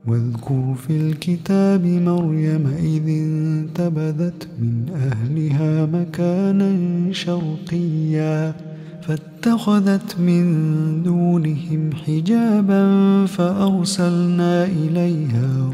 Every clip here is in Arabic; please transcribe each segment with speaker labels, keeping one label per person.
Speaker 1: واذكر في الكتاب مريم إذ انتبذت من أهلها مكانا شرقيا فاتخذت من دونهم حجابا فأرسلنا إليها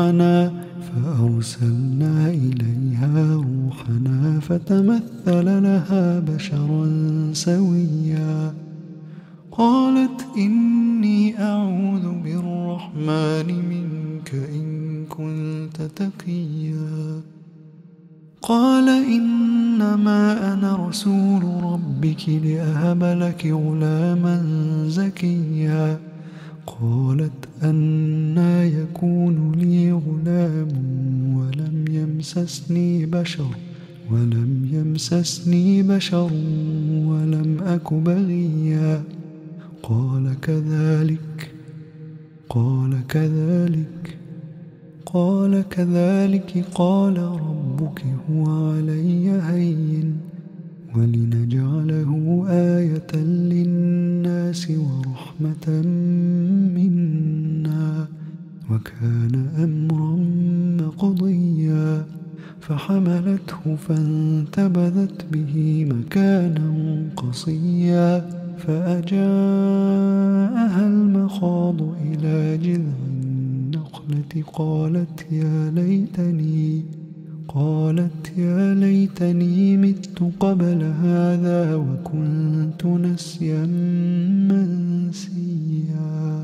Speaker 1: روحنا فتمثل لها بشرا سويا قالت إني أعوذ بالرحمن منك إن كنت تقيا قال إنما أنا رسول ربك لأهب لك غلاما زكيا قالت أنى يكون لي غلام ولم يمسسني بشر ولم أك بغيا قال كذلك قال ربك هو علي هين ولنجعله آية للناس ورحمة منا وكان أمرا مقضيا فحملته فانتبذت به مكانا قصيا فأجاءها المخاض إلى جذع النخلة قالت يا ليتني مت قبل هذا وكنت نسيا منسيا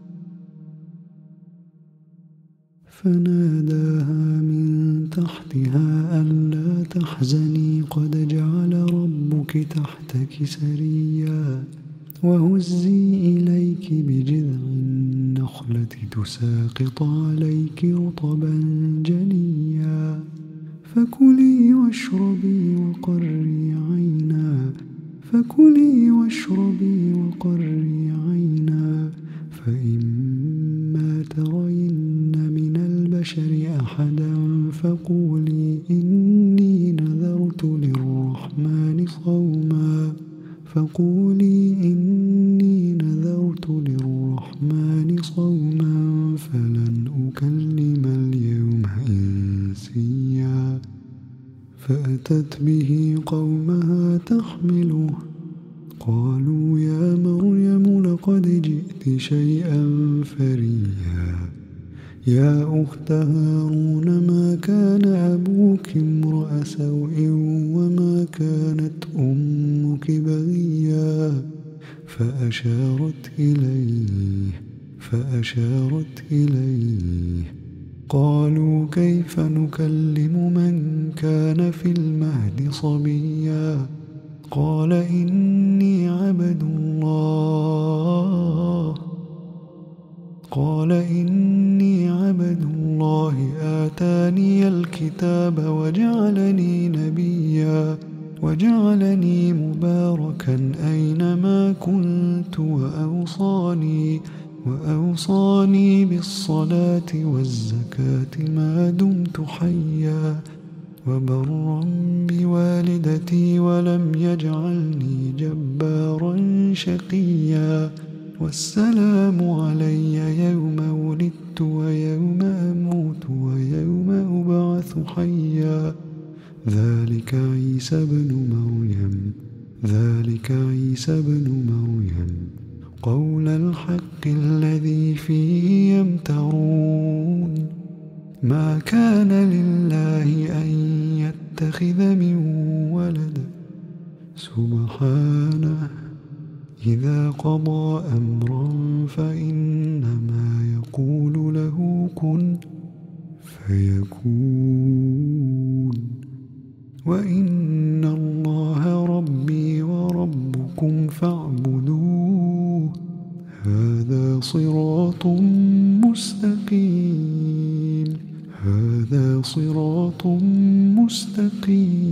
Speaker 1: فناداها من تحتها ألا تحزني قد جعل ربك تحتك سريا وهزي إليك بجذع النخلة تساقط عليك رطبا جنيا فكلي واشربي وقري عينا فإما ترين من البشر أحدا فقولي إني نذرت للرحمن صوما فلن أكلم اليوم إنسيا فأتت به قومها تحمله قالوا يا مريم لقد جئت شيئا فريا يا أخت هارون ما كان أبوك امرأ سوء وما كانت أمك بغيا فأشارت إليه قالوا كيف نكلم من كان في المهد صبيا قال إني عبد الله آتاني الكتاب وجعلني نبيا وجعلني مباركا أينما كنت وأوصاني بالصلاة والزكاة ما دمت حيا وبرا بوالدتي ولم يجعلني جبارا شقيا والسلام علي يوم ولدت ويوم أموت ويوم أبعث حيا ذلك عيسى بن مريم قول الحق الذي فيه يمترون ما كان لله أن يتخذ من ولد سبحانه إذا قضى أمرا فإنما يقول له كن فيكون وإن الله ربي وربكم فاعبدوه هذا صراط مستقيم